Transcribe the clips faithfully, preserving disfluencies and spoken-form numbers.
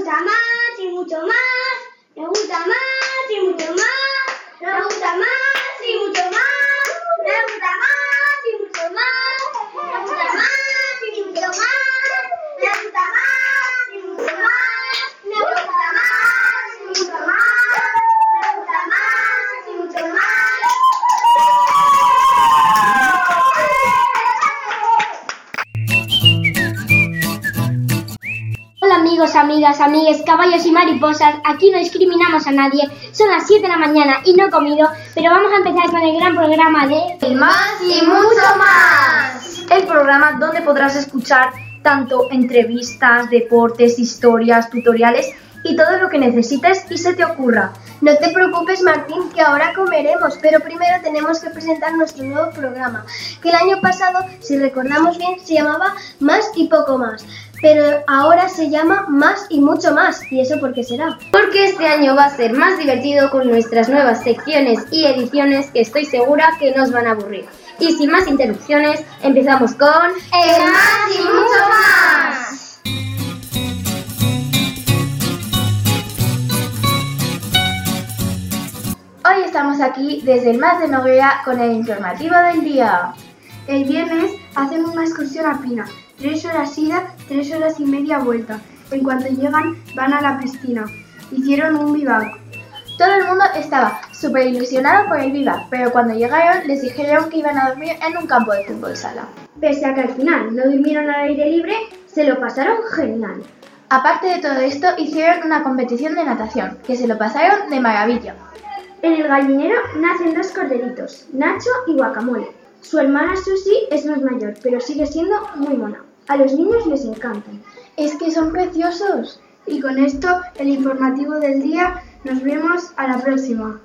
gusta más y mucho más, me gusta más y mucho más, me gusta más y mucho más, me gusta más y mucho más, me gusta más y mucho más, me gusta más y mucho más, me gusta más y mucho más, me gusta más y mucho más. Hola amigos, amigas, amigues, caballos y mariposas, aquí no discriminamos a nadie, son las siete de la mañana y no he comido, pero vamos a empezar con el gran programa de El Más y Mucho Más. El programa donde podrás escuchar tanto entrevistas, deportes, historias, tutoriales y todo lo que necesites y se te ocurra. No te preocupes, Martín, que ahora comeremos, pero primero tenemos que presentar nuestro nuevo programa, que el año pasado, si recordamos bien, se llamaba Más y Poco Más, pero ahora se llama Más y Mucho Más. ¿Y eso por qué será? Porque este año va a ser más divertido con nuestras nuevas secciones y ediciones que estoy segura que nos van a aburrir. Y sin más interrupciones, empezamos con El Más y Mucho Más. Hoy estamos aquí desde el Mas de Noguera con el informativo del día. El viernes hacen una excursión a Pina, tres horas ida, tres horas y media vuelta. En cuanto llegan, van a la piscina. Hicieron un vivac. Todo el mundo estaba súper ilusionado por el vivac, pero cuando llegaron les dijeron que iban a dormir en un campo de fútbol sala. Pese a que al final no durmieron al aire libre, se lo pasaron genial. Aparte de todo esto, hicieron una competición de natación, que se lo pasaron de maravilla. En el gallinero nacen dos corderitos, Nacho y Guacamole. Su hermana Susi es más mayor, pero sigue siendo muy mona. A los niños les encantan. ¡Es que son preciosos! Y con esto, el informativo del día, nos vemos a la próxima.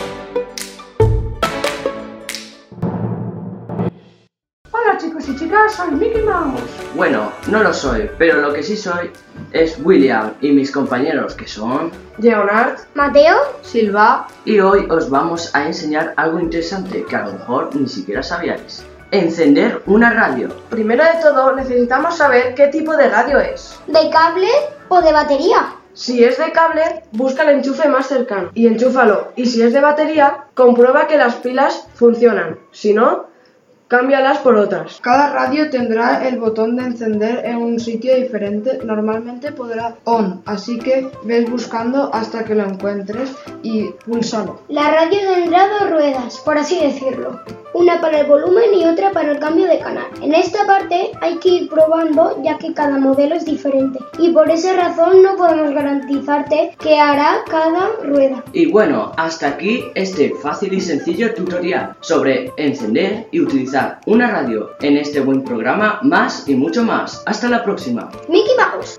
Hola chicos y chicas, soy Mickey Mouse. Bueno, no lo soy, pero lo que sí soy es William y mis compañeros que son Leonard, Mateo, Silva. Y hoy os vamos a enseñar algo interesante que a lo mejor ni siquiera sabíais. Encender una radio. Primero de todo necesitamos saber qué tipo de radio es. ¿de cable o de batería? Si es de cable, busca el enchufe más cercano y enchúfalo. Y si es de batería, comprueba que las pilas funcionan. Si no, cámbialas por otras. Cada radio tendrá el botón de encender en un sitio diferente. Normalmente podrá on, así que ves buscando hasta que lo encuentres y púlsalo. La radio tendrá dos ruedas, por así decirlo. Una para el volumen y otra para el cambio de canal. En esta parte hay que ir probando ya que cada modelo es diferente. Y por esa razón no podemos garantizarte qué hará cada rueda. Y bueno, hasta aquí este fácil y sencillo tutorial sobre encender y utilizar una radio en este buen programa Más y Mucho Más. Hasta la próxima. Mickey Mouse.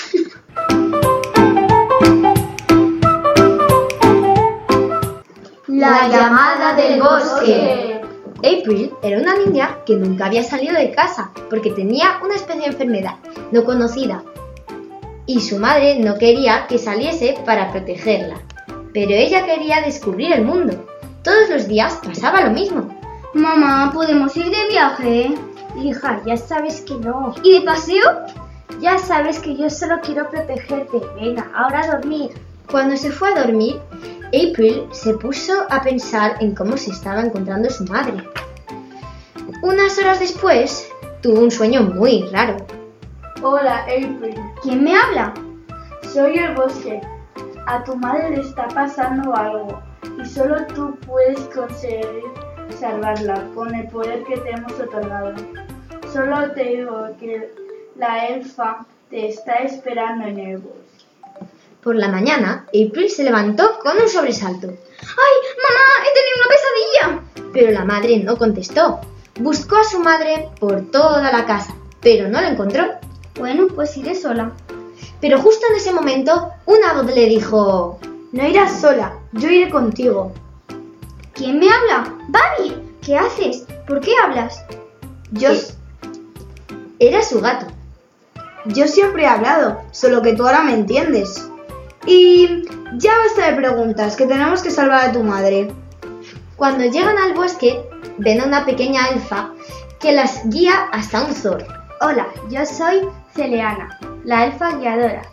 La llamada del bosque. April era una niña que nunca había salido de casa porque tenía una especie de enfermedad no conocida y su madre no quería que saliese para protegerla, pero ella quería descubrir el mundo. Todos los días pasaba lo mismo. Mamá, ¿podemos ir de viaje? Hija, ya sabes que no. ¿Y de paseo? Ya sabes que yo solo quiero protegerte. Venga, ahora a dormir. Cuando se fue a dormir, April se puso a pensar en cómo se estaba encontrando su madre. Unas horas después, tuvo un sueño muy raro. Hola, April. ¿Quién me habla? Soy el bosque. A tu madre le está pasando algo y solo tú puedes conseguir salvarla con el poder que te hemos otorgado. Solo te digo que la elfa te está esperando en el bosque. Por la mañana, April se levantó con un sobresalto. ¡Ay, mamá! ¡He tenido una pesadilla! Pero la madre no contestó. Buscó a su madre por toda la casa, pero no la encontró. Bueno, pues iré sola. Pero justo en ese momento, una voz le dijo: No irás sola, yo iré contigo. ¿Quién me habla? ¡Bunny! ¿Qué haces? ¿Por qué hablas? Yo... Era su gato. Yo siempre he hablado, solo que tú ahora me entiendes. Y ya basta de preguntas, que tenemos que salvar a tu madre. Cuando llegan al bosque, ven a una pequeña elfa que las guía hasta un zorro. Hola, yo soy Celeana, la elfa guiadora.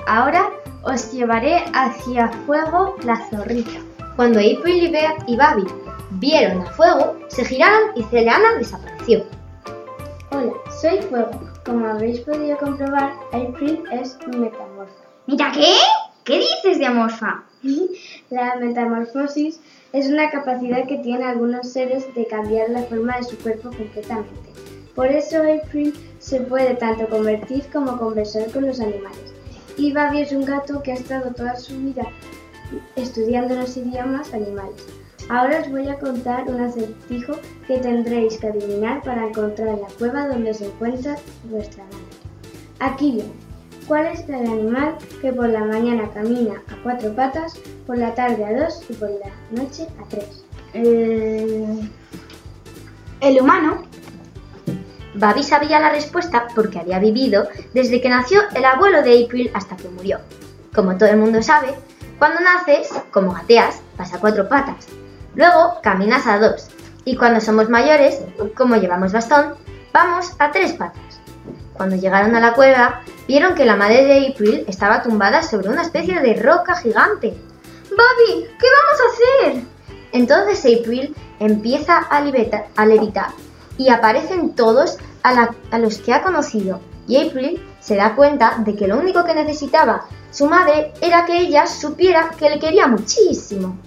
Ahora os llevaré hacia Fuego la zorrita. Cuando April y, Be- y Babi vieron a Fuego, se giraron y Celeana desapareció. Hola, soy Fuego. Como habréis podido comprobar, April es metamorfa. ¿Mira qué? ¿Qué dices de amorfa? La metamorfosis es una capacidad que tienen algunos seres de cambiar la forma de su cuerpo completamente. Por eso April se puede tanto convertir como conversar con los animales. Y Babi es un gato que ha estado toda su vida estudiando los idiomas animales. Ahora os voy a contar un acertijo que tendréis que adivinar para encontrar la cueva donde se encuentra vuestra madre. Aquí viene. ¿Cuál es el animal que por la mañana camina a cuatro patas, por la tarde a dos y por la noche a tres? Eh... El humano. Babi sabía la respuesta porque había vivido desde que nació el abuelo de April hasta que murió. Como todo el mundo sabe, cuando naces, como gateas, vas a cuatro patas. Luego caminas a dos. Y cuando somos mayores, como llevamos bastón, vamos a tres patas. Cuando llegaron a la cueva, vieron que la madre de April estaba tumbada sobre una especie de roca gigante. Babi, ¿qué vamos a hacer? Entonces April empieza a, libeta- a levitar y aparecen todos a, la- a los que ha conocido. Y April se da cuenta de que lo único que necesitaba su madre era que ella supiera que le quería muchísimo.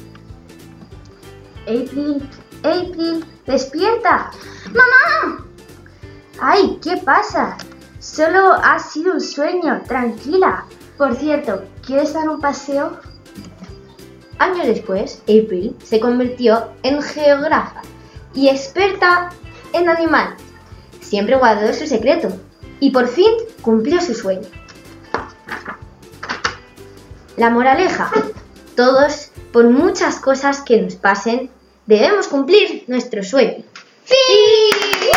April, April, despierta. ¡Mamá! ¡Ay! ¿Qué pasa? Solo ha sido un sueño, tranquila. Por cierto, ¿quieres dar un paseo? Años después, April se convirtió en geógrafa y experta en animales. Siempre guardó su secreto y por fin cumplió su sueño. La moraleja: todos, por muchas cosas que nos pasen, debemos cumplir nuestro sueño. ¡Fin!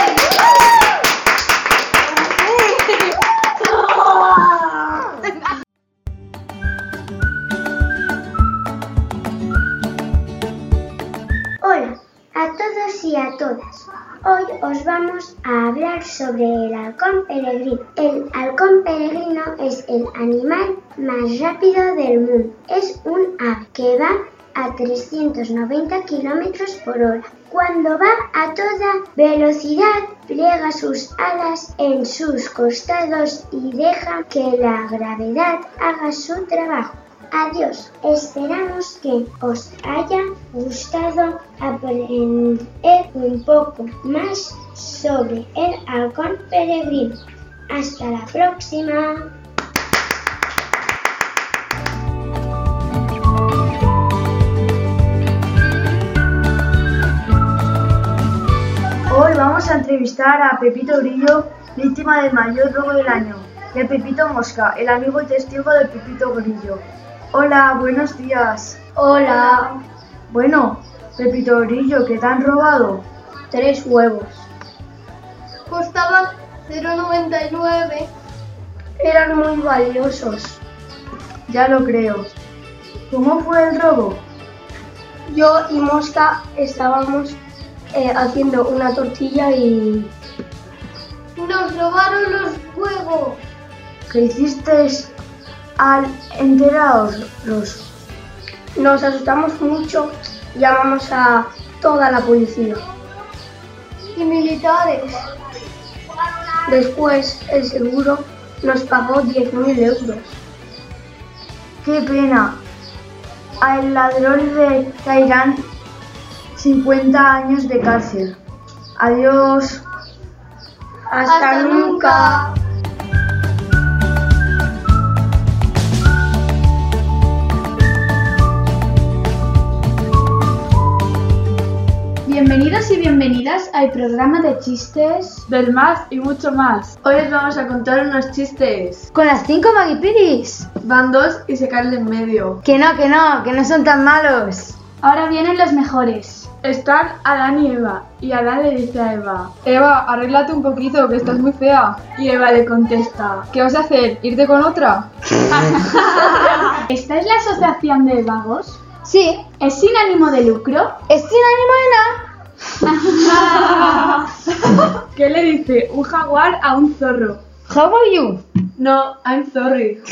Hola a todos y a todas. Hoy os vamos a hablar sobre el halcón peregrino. El halcón peregrino es el animal más rápido del mundo. Es un ave que va a trescientos noventa kilómetros por hora. Cuando va a toda velocidad, pliega sus alas en sus costados y deja que la gravedad haga su trabajo. Adiós, esperamos que os haya gustado aprender un poco más sobre el halcón peregrino. Hasta la próxima. Hoy vamos a entrevistar a Pepito Grillo, víctima del mayor robo del año, y a Pepito Mosca, el amigo y testigo de Pepito Grillo. Hola, buenos días. Hola. Bueno, Pepito Grillo, ¿qué te han robado? Tres huevos. Costaban cero coma noventa y nueve. Eran muy valiosos. Ya lo creo. ¿Cómo fue el robo? Yo y Mosca estábamos eh, haciendo una tortilla y Nos robaron los huevos. ¿Qué hicisteis al enteraros? nos asustamos mucho. Llamamos a toda la policía. Y militares. Después el seguro nos pagó diez mil euros. ¡Qué pena! Al ladrón le caerán cincuenta años de cárcel. Adiós. Hasta, Hasta nunca. Bienvenidos y bienvenidas al programa de chistes del más y mucho más. Hoy les vamos a contar unos chistes. Con las cinco Magipiris. Van dos y se caen en medio. Que no, que no, que no son tan malos. Ahora vienen los mejores. Están Adán y Eva, y Adán le dice a Eva: Eva, arréglate un poquito, que estás muy fea. Y Eva le contesta: ¿qué vas a hacer? ¿Irte con otra? ¿Esta es la asociación de vagos? Sí, ¿Es sin ánimo de lucro? es sin ánimo de nada. ¿Qué le dice un jaguar a un zorro? How are you? No, I'm sorry.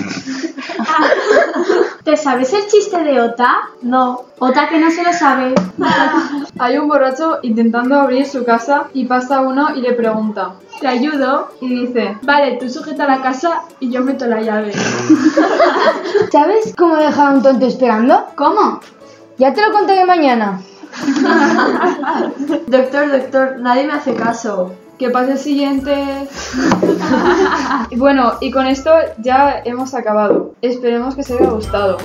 ¿Te sabes el chiste de Ota? No. Ota que no se lo sabe. Hay un borracho intentando abrir su casa y pasa uno y le pregunta: ¿Te ayudo? y dice: Vale, tú sujeta la casa y yo meto la llave. ¿Sabes cómo dejar a un tonto esperando? ¿Cómo? Ya te lo contaré mañana. Doctor, doctor, nadie me hace caso. que pase el siguiente. Y bueno, y con esto ya hemos acabado. Esperemos que os haya gustado.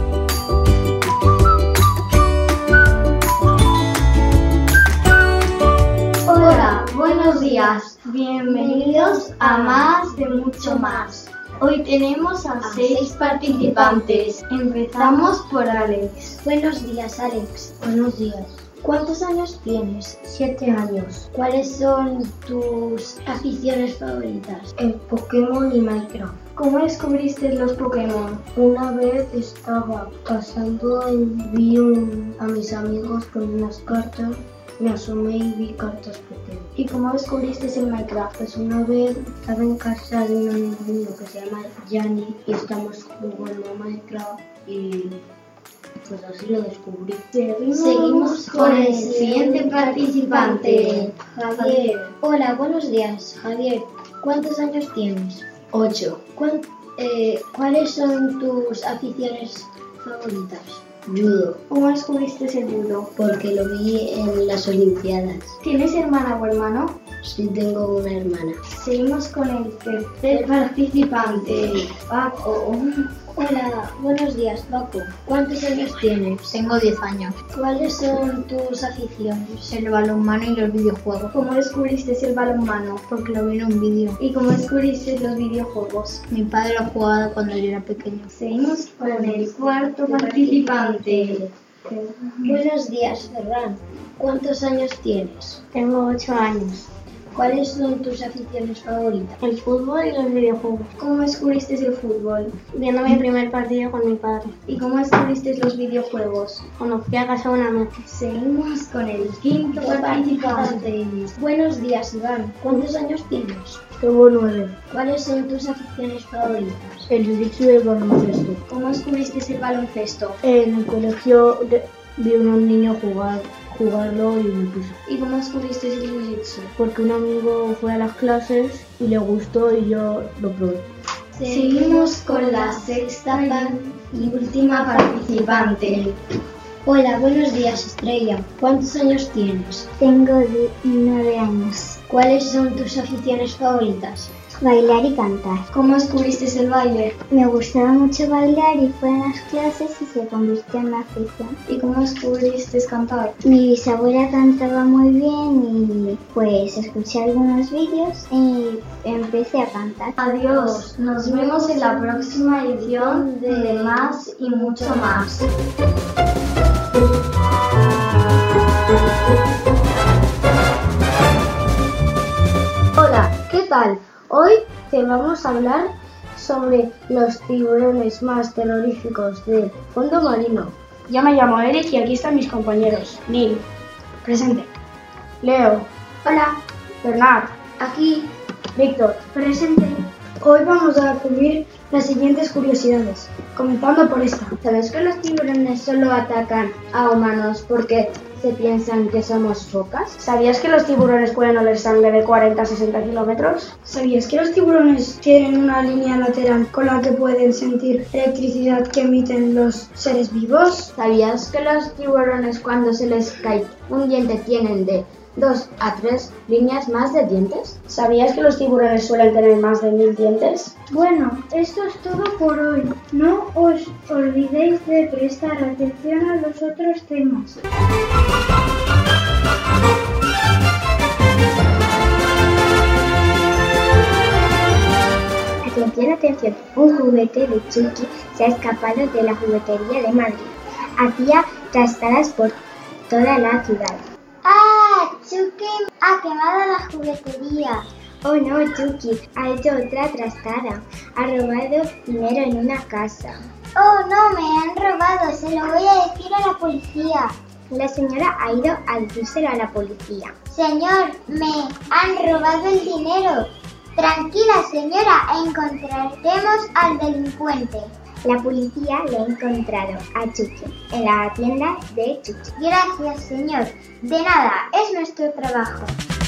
Hola, buenos días. Bienvenidos a Más de Mucho Más. Hoy tenemos a seis participantes. Empezamos por Alex. Buenos días, Alex. Buenos días. ¿Cuántos años tienes? Siete años. ¿Cuáles son tus aficiones favoritas? El Pokémon y Minecraft. ¿Cómo descubriste los Pokémon? Una vez estaba pasando y vi un, a mis amigos con unas cartas. Me asomé y vi cartas pequeñas. ¿Y cómo descubriste el Minecraft? Pues una vez estaba en casa de un amigo mío que se llama Yanni y estamos jugando a Minecraft y pues así lo descubrí. Seguimos, Seguimos con el siguiente participante, Javier. Hola, buenos días, Javier. ¿Cuántos años tienes? Ocho. Eh, ¿Cuáles son tus aficiones favoritas? Judo. ¿Cómo descubriste el judo? Porque lo vi en las Olimpiadas. ¿Tienes hermana o hermano? Sí, tengo una hermana. Seguimos con el tercer participante, Paco. Hola, buenos días, Paco. ¿Cuántos años tienes? Tengo diez años. ¿Cuáles son tus aficiones? El balonmano y los videojuegos. ¿Cómo descubriste el balonmano? Porque lo vi en un vídeo. ¿Y cómo descubriste los videojuegos? Mi padre lo jugaba cuando yo era pequeño. Seguimos con el cuarto participante. Buenos días, Ferran. ¿Cuántos años tienes? Tengo ocho años. ¿Cuáles son tus aficiones favoritas? El fútbol y los videojuegos. ¿Cómo descubriste el fútbol? Viendo mi primer partido con mi padre. ¿Y cómo descubriste los videojuegos? Cuando fui a casa de una amiga. Seguimos con el quinto participante. Buenos días, Iván. ¿Cuántos años tienes? Tengo nueve. ¿Cuáles son tus aficiones favoritas? El jiu-jitsu y el baloncesto. ¿Cómo descubriste el baloncesto? En el colegio de, vi a un niño jugar, jugarlo y me puse. ¿Y cómo descubriste el jiu-jitsu? Porque un amigo fue a las clases y le gustó y yo lo probé. Seguimos con la sexta y última participante. Hola, buenos días, Estrella. ¿Cuántos años tienes? Tengo nueve años. ¿Cuáles son tus aficiones favoritas? Bailar y cantar. ¿Cómo descubriste el baile? Me gustaba mucho bailar y fue en las clases y se convirtió en una afición. ¿Y cómo descubriste cantar? Mi bisabuela cantaba muy bien y pues escuché algunos vídeos y empecé a cantar. Adiós, nos vemos en la próxima edición de Más y Mucho Más. Hola, ¿qué tal? Hoy te vamos a hablar sobre los tiburones más terroríficos del fondo marino. Yo me llamo Eric y aquí están mis compañeros. Neil, presente. Leo, Hola, Bernard, aquí, Víctor, presente. Hoy vamos a descubrir las siguientes curiosidades, comenzando por esta. ¿Sabes que los tiburones solo atacan a humanos porque se piensan que somos focas? ¿Sabías que los tiburones pueden oler sangre de cuarenta a sesenta kilómetros? ¿Sabías que los tiburones tienen una línea lateral con la que pueden sentir electricidad que emiten los seres vivos? ¿Sabías que los tiburones cuando se les cae un diente tienen de dos a tres líneas más de dientes? ¿Sabías que los tiburones suelen tener más de mil dientes? Bueno, esto es todo por hoy. No os olvidéis de prestar atención a los otros temas. Atención, atención, un juguete de Chucky se ha escapado de la juguetería de Madrid. Hacía trastadas por toda la ciudad. ¡Ah! Chucky ha quemado la juguetería. Oh no, Chucky ha hecho otra trastada. Ha robado dinero en una casa. ¡Oh no! ¡Me han robado! ¡Se lo voy a decir a la policía! La señora ha ido a decírselo a la policía. Señor, me han robado el dinero. Tranquila, señora, encontraremos al delincuente. La policía le ha encontrado a Chucky en la tienda de Chuchi. Gracias, señor. De nada, es nuestro trabajo.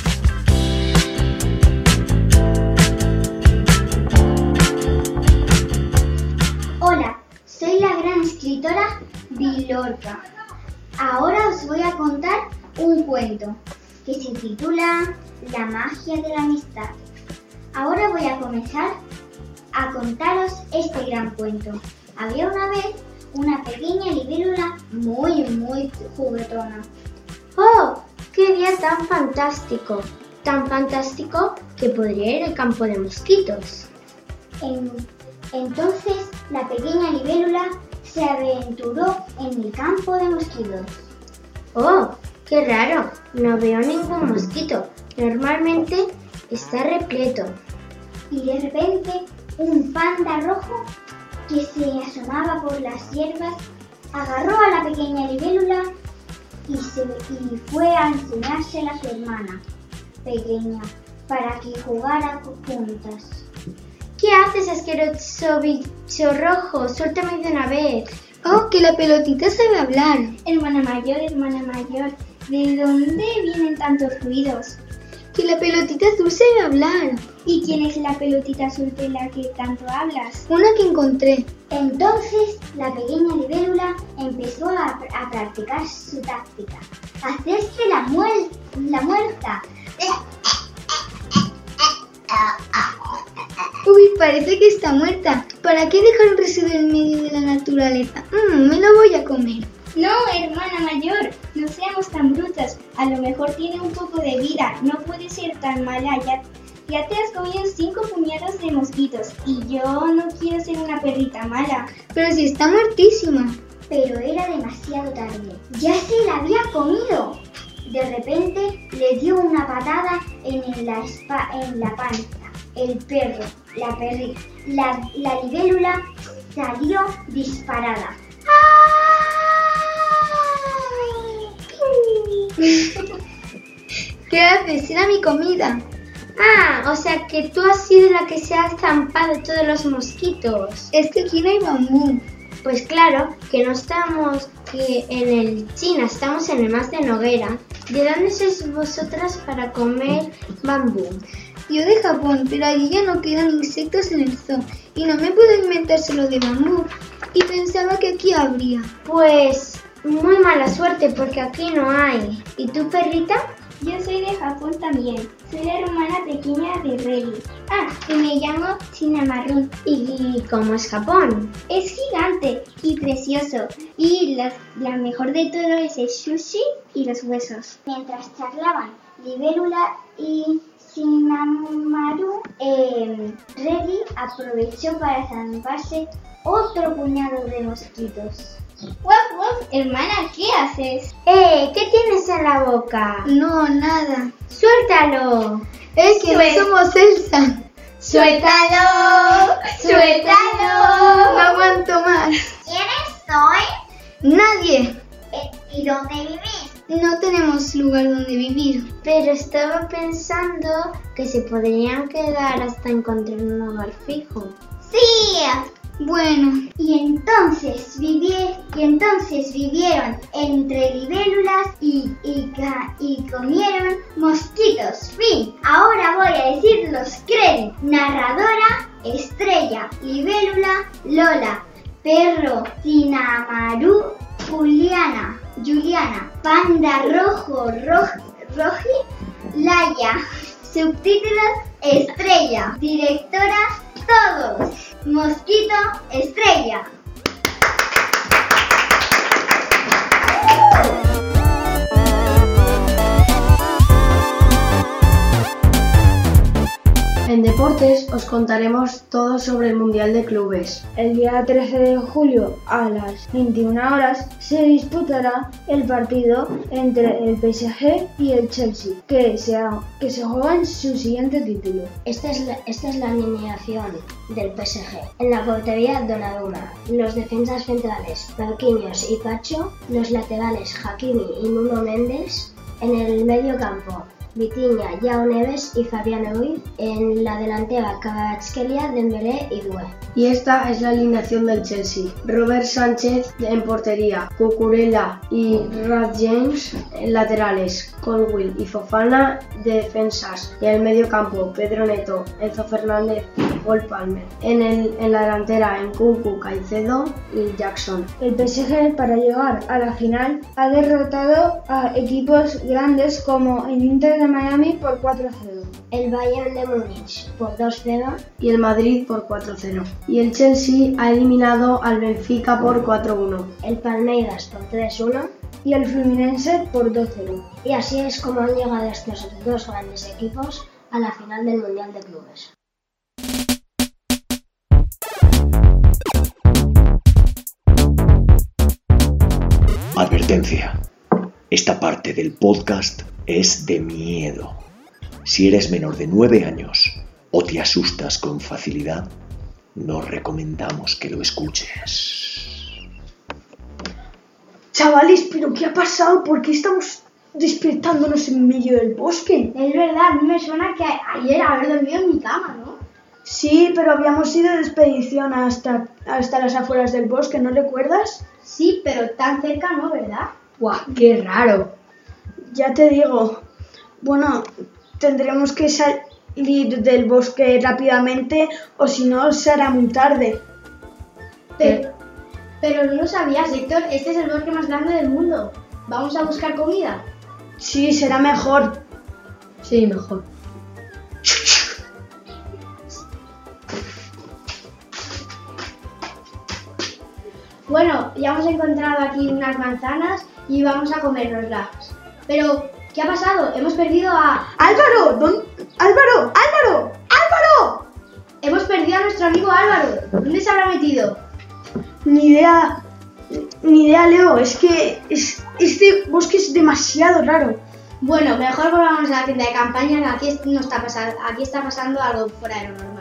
Hola, soy la gran escritora Vilorca. Ahora os voy a contar un cuento que se titula La magia de la amistad. Ahora voy a comenzar a contaros este gran cuento. Había una vez una pequeña libélula muy, muy juguetona. ¡Oh! ¡Qué día tan fantástico! Tan fantástico que podría ir al campo de mosquitos. En, entonces la pequeña libélula se aventuró en el campo de mosquitos. ¡Oh! ¡Qué raro! No veo ningún mosquito. Normalmente está repleto. Y de repente un panda rojo que se asomaba por las hierbas agarró a la pequeña libélula y, se, y fue a enseñársela a su hermana pequeña para que jugara juntas. ¿Qué haces, asqueroso bicho rojo? Suéltame de una vez. Oh, que la pelotita sabe hablar. Hermana mayor, hermana mayor, ¿de dónde vienen tantos ruidos? Que la pelotita azul sabe hablar. ¿Y quién es la pelotita azul de la que tanto hablas? Una que encontré. Entonces la pequeña libélula empezó a, a practicar su táctica. Hacerse la, muel, la muerta. Uy, parece que está muerta. ¿Para qué dejar un residuo en medio de la naturaleza? Mmm, me lo voy a comer. No, hermana mayor, no seamos tan brutas. A lo mejor tiene un poco de vida. No puede ser tan mala. Ya, ya te has comido cinco puñados de mosquitos. Y yo no quiero ser una perrita mala. Pero si está muertísima. Pero era demasiado tarde. ¡Ya se la había comido! De repente le dio una patada en la, espa, en la panza. El perro, la perrita, la, la libélula salió disparada. ¿Qué haces? Era mi comida. Ah, o sea que tú has sido la que se ha estampado todos los mosquitos. Es que aquí no hay bambú. Pues claro, que no estamos que en el China, estamos en el Mas de Noguera. ¿De dónde sois vosotras para comer bambú? Yo de Japón, pero allí ya no quedan insectos en el zoo y no me puedo inventar solo de bambú. Y pensaba que aquí habría. Pues muy mala suerte porque aquí no hay. ¿Y tú, perrita? Yo soy de Japón también. Soy la hermana pequeña de Rey. Ah, y me llamo Cinnamon. ¿Y cómo es Japón? Es gigante y precioso. Y la, la mejor de todo es el sushi y los huesos. Mientras charlaban Libélula y Cinnamon, eh, Reddy aprovechó para zamparse otro puñado de mosquitos. ¡Guap, guap! Hermana, ¿qué haces? ¡Eh! ¿Qué tienes en la boca? No, nada. ¡Suéltalo! Es que Suel- no somos Elsa. ¡Suéltalo! ¡Suéltalo! No aguanto más. ¿Quiénes soy? Nadie. Eh, ¿Y dónde vivís? No tenemos lugar donde vivir. Pero estaba pensando que se podrían quedar hasta encontrar un hogar fijo. ¡Sí! Bueno. Y entonces, viví, y entonces vivieron entre libélulas y, y, y comieron mosquitos. Fin. Ahora voy a decir los créditos. Narradora, Estrella, Libélula, Lola, Perro, Cinnamon, Juliana, Juliana, Panda Rojo, Roji, Roji, Laia. Subtítulos, Estrella. Directora, todos. Mosquito, Estrella. En deportes os contaremos todo sobre el Mundial de Clubes. El día trece de julio a las veintiuna horas se disputará el partido entre el P S G y el Chelsea, que se, ha, que se juega en su siguiente título. Esta es, la, esta es la alineación del P S G. En la portería, Donnarumma. Los defensas centrales, Marquinhos y Pacho. Los laterales, Hakimi y Nuno Mendes. En el medio campo, Vitinha, Yao Neves y Fabián Ruiz. En la delantera, Kvaratskhelia, Dembélé y Doué. Y esta es la alineación del Chelsea. Robert Sánchez en portería, Cucurella y Rhys James en laterales, Colwill y Fofana de defensas. Y en el medio campo, Pedro Neto, Enzo Fernández y Cole Palmer. En, el, en la delantera, Nkunku, Caicedo y Jackson. El P S G, para llegar a la final, ha derrotado a equipos grandes como el Inter de Miami por cuatro a cero. El Bayern de Múnich por dos a cero. Y el Madrid por cuatro a cero. Y el Chelsea ha eliminado al Benfica por cuatro a uno. El Palmeiras por tres a uno. Y el Fluminense por dos a cero. Y así es como han llegado estos dos grandes equipos a la final del Mundial de Clubes. Advertencia. Esta parte del podcast es de miedo. Si eres menor de nueve años o te asustas con facilidad, no recomendamos que lo escuches. Chavales, ¿pero qué ha pasado? ¿Por qué estamos despertándonos en medio del bosque? Es verdad, a mí me suena que ayer haber dormido en mi cama, ¿no? Sí, pero habíamos ido de expedición hasta, hasta las afueras del bosque, ¿no recuerdas? Sí, pero tan cerca no, ¿verdad? ¡Guau, qué raro! Ya te digo. Bueno, tendremos que salir del bosque rápidamente o si no será muy tarde. Pero, pero no lo sabías, Héctor, este es el bosque más grande del mundo. ¿Vamos a buscar comida? Sí, será mejor. Sí, mejor. Bueno, ya hemos encontrado aquí unas manzanas y vamos a comérnoslas. Pero, ¿qué ha pasado? Hemos perdido a... ¡Álvaro! ¿Dónde? ¡Álvaro! ¡Álvaro! ¡Álvaro! Hemos perdido a nuestro amigo Álvaro. ¿Dónde se habrá metido? Ni idea. Ni idea, Leo. Es que es, este bosque es demasiado raro. Bueno, mejor volvamos a la tienda de campaña, que aquí, no está pasando, aquí está pasando algo fuera de lo normal.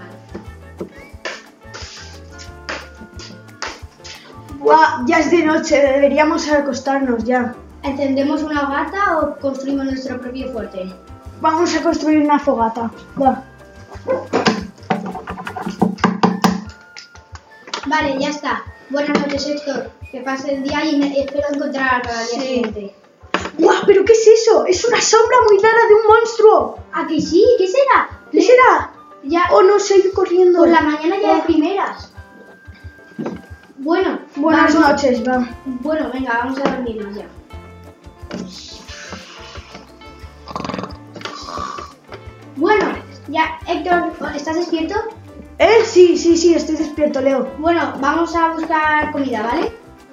Buah, ya es de noche, deberíamos acostarnos ya. ¿Encendemos una fogata o construimos nuestro propio fuerte? Vamos a construir una fogata. Va. Vale, ya está. Buenas noches, Héctor. Que pase el día y espero encontrar para el día siguiente. ¡Buah! ¿Pero qué es eso? Es una sombra muy rara de un monstruo. ¿A que sí? ¿Qué será? ¿Qué será? Ya. Oh, no, se ha ido corriendo. Por la mañana ya de primeras. Bueno. Buenas vamos. noches, va. Bueno, venga, vamos a dormirnos ya. Bueno, ya, Héctor, ¿estás despierto? Eh, sí, sí, sí, estoy despierto, Leo. Bueno, vamos a buscar comida, ¿vale?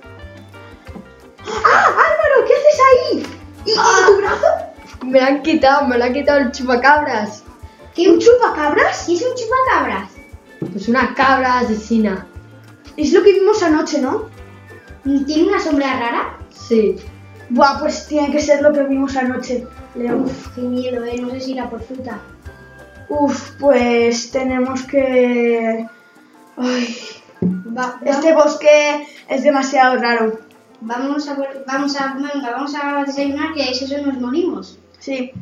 ¡Ah, Álvaro! ¿Qué haces ahí? ¿Y, ah. ¿y tu brazo? Me lo han quitado, me lo ha quitado el chupacabras. ¿Qué, un chupacabras? ¿Qué es un chupacabras? Pues una cabra asesina. Es lo que vimos anoche, ¿no? ¿Tiene una sombra rara? Sí. Buah, pues tiene que ser lo que vimos anoche, Leo. Uf, qué miedo, eh. No sé si irá por fruta. Uf, pues tenemos que... Ay... Va, este bosque es demasiado raro. Vamos a, vamos a, venga, vamos a desayunar, que eso nos morimos. Sí.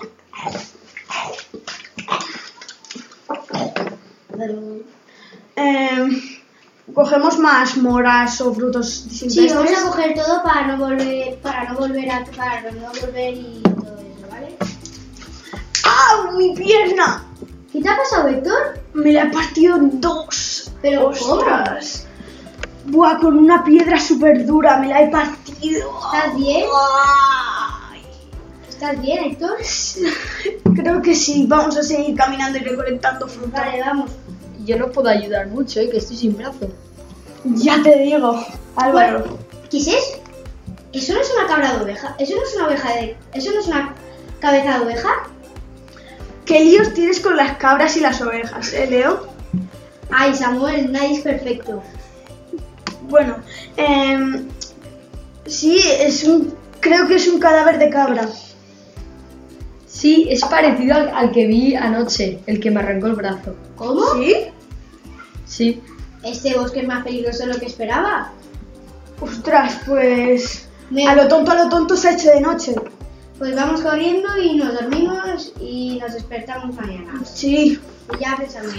Eh, cogemos más moras o frutos silvestres. Sí, vamos a coger todo para no volver, para no volver a, para no volver y todo eso, ¿vale? ¡Ah, mi pierna! ¿Qué te ha pasado, Héctor? Me la he partido en dos. Pero ostras. Buah, con una piedra súper dura me la he partido. ¿Estás bien? Ay. ¿Estás bien, Héctor? Creo que sí. Vamos a seguir caminando y recolectando fruta. Vale, vamos. Yo no puedo ayudar mucho, ¿eh? Que estoy sin brazo. Ya te digo, Álvaro. Bueno, ¿qué es eso? Eso no es una cabra de oveja. Eso no es una oveja de... Eso no es una cabeza de oveja. ¿Qué líos tienes con las cabras y las ovejas, eh, Leo? Ay, Samuel, nadie es perfecto. Bueno, eh, sí, es un, creo que es un cadáver de cabra. Sí, es parecido al, al que vi anoche, el que me arrancó el brazo. ¿Cómo? ¿Sí? Sí. Este bosque es más peligroso de lo que esperaba. Ostras, pues... Me... A lo tonto, a lo tonto se ha hecho de noche. Pues vamos corriendo y nos dormimos y nos despertamos mañana. Sí. Y ya pensamos.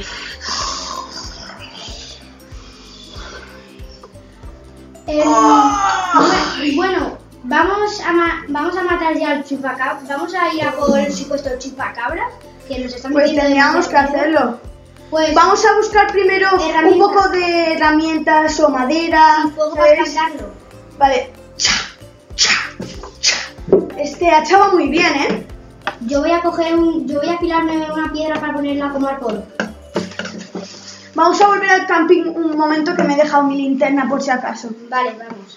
Eh, bueno, vamos a, ma vamos a matar ya al chupacabra. Vamos a ir a por el supuesto chupacabra que nos están Pues metiendo tendríamos que demasiado miedo. hacerlo. Pues Vamos a buscar primero un Herramientas. poco de herramientas o madera. y fuego para ¿sabes? calentarlo. Vale. Este hacha va muy bien, ¿eh? Yo voy a coger un, yo voy a afilarme una piedra para ponerla como arpón. Vamos a volver al camping un momento que me he dejado mi linterna por si acaso. Vale, vamos.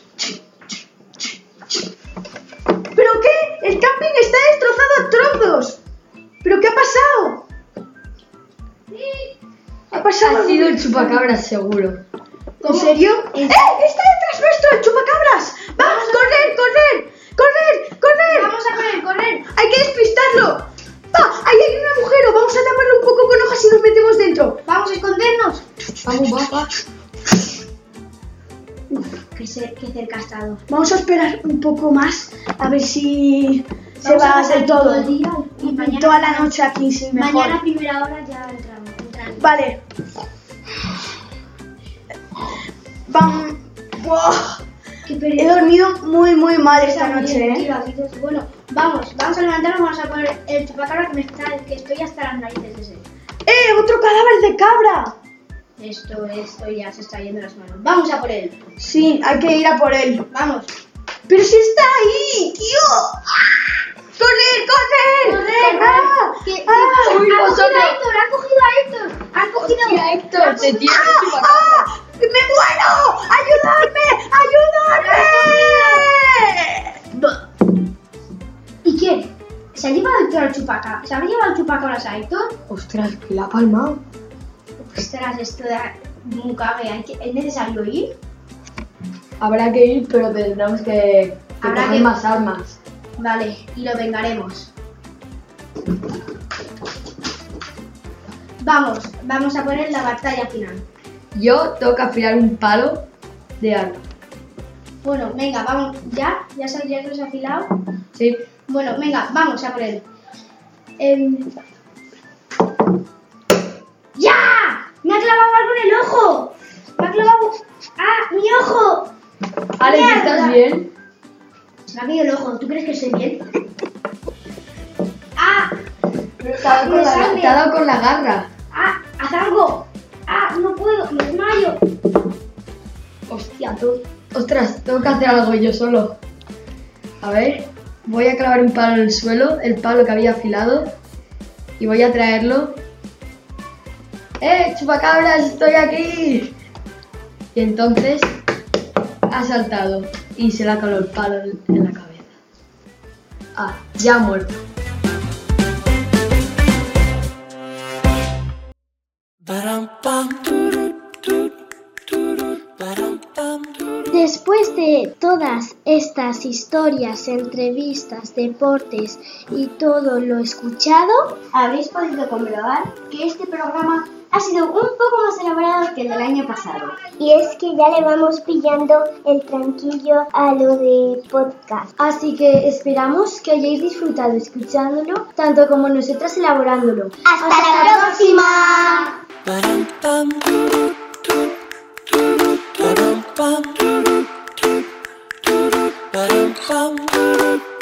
¿Pero qué? El camping está destrozado a trozos. ¿Pero qué ha pasado? Ha pasado. Ha sido el chupacabras seguro. ¿En serio? ¡Eh! ¡Está detrás nuestro el chupacabras! ¡Vamos, correr, correr! ¡Correr, correr! Vamos a correr, correr. ¡Hay que despistarlo! ¡Va! ¡Ahí hay un agujero! Vamos a taparlo un poco con hojas y nos metemos dentro. Vamos a escondernos. Vamos, va, va. Uf, qué, cer qué cerca ha estado. Vamos a esperar un poco más a ver si se Vamos va a a hacer pasar todo. el día y mañana- toda la noche aquí, sí, mejor. Mañana a primera hora ya entramos. entramos. Vale. Vamos. ¡Wow! Qué He pereza. dormido muy, muy mal esta También, noche, ¿eh? tío, aquí te- Bueno, vamos, vamos a levantarnos, vamos a poner el chupacabra que me está, que estoy hasta las narices de ese. ¡Eh! ¡Otro cadáver de cabra! Esto, esto ya se está yendo de las manos. Vamos a por él. Sí, hay que ir a por él. Vamos. ¡Pero si está ahí, tío! ¡Correr, correr! Correr, ¡Ah! Que, que- ¡Ah! ¡Han cogido a Héctor! ¡Han cogido a Héctor! ¡Han cogido a Héctor, te tiene el ¡Ah! chupacabras. ¡Ah! ¡Me muero! ¡Ayudarme! ¡Ayudarme! ¿Y qué? ¿Se ha llevado Héctor al chupacabra? ¿Se habrá llevado el chupacabras a Héctor? Ostras, que la ha palmado. Ostras, esto da un cague. ¿Hay que- ¿Es necesario ir? Habrá que ir, pero tendremos que, que Habrá coger que- más armas. Vale, y lo vengaremos. Vamos, vamos a poner la batalla final. Yo tengo que afilar un palo de arma. Bueno, venga, vamos, ¿ya? ¿Ya se ya se ha afilado? Sí. Bueno, venga, vamos a por él. Em, ¡Ya! ¡Me ha clavado algo en el ojo! ¡Me ha clavado... ¡Ah, mi ojo! Alex, ¡Mierda! ¿estás bien? Se me ha caído el ojo, ¿tú crees que estoy bien? ¡Ah! Te ha dado con Me la, sangre. te ha dado con la garra. ¡Ah! ¡Haz algo! ¡Ah! ¡No puedo! ¡Me desmayo! Hostia, tú. Ostras, tengo que hacer algo yo solo. A ver, voy a clavar un palo en el suelo, el palo que había afilado, y voy a traerlo. ¡Eh, chupacabras, estoy aquí! Y entonces ha saltado y se le ha calado el palo en la cabeza. Ah, ya ha muerto. Después de todas estas historias, entrevistas, deportes y todo lo escuchado, habréis podido comprobar que este programa ha sido un poco más elaborado que el del año pasado. y es que ya le vamos pillando el tranquillo a lo de podcast. Así que esperamos que hayáis disfrutado escuchándolo, tanto como nosotras elaborándolo. ¡Hasta, la próxima! Ba-dum-bum.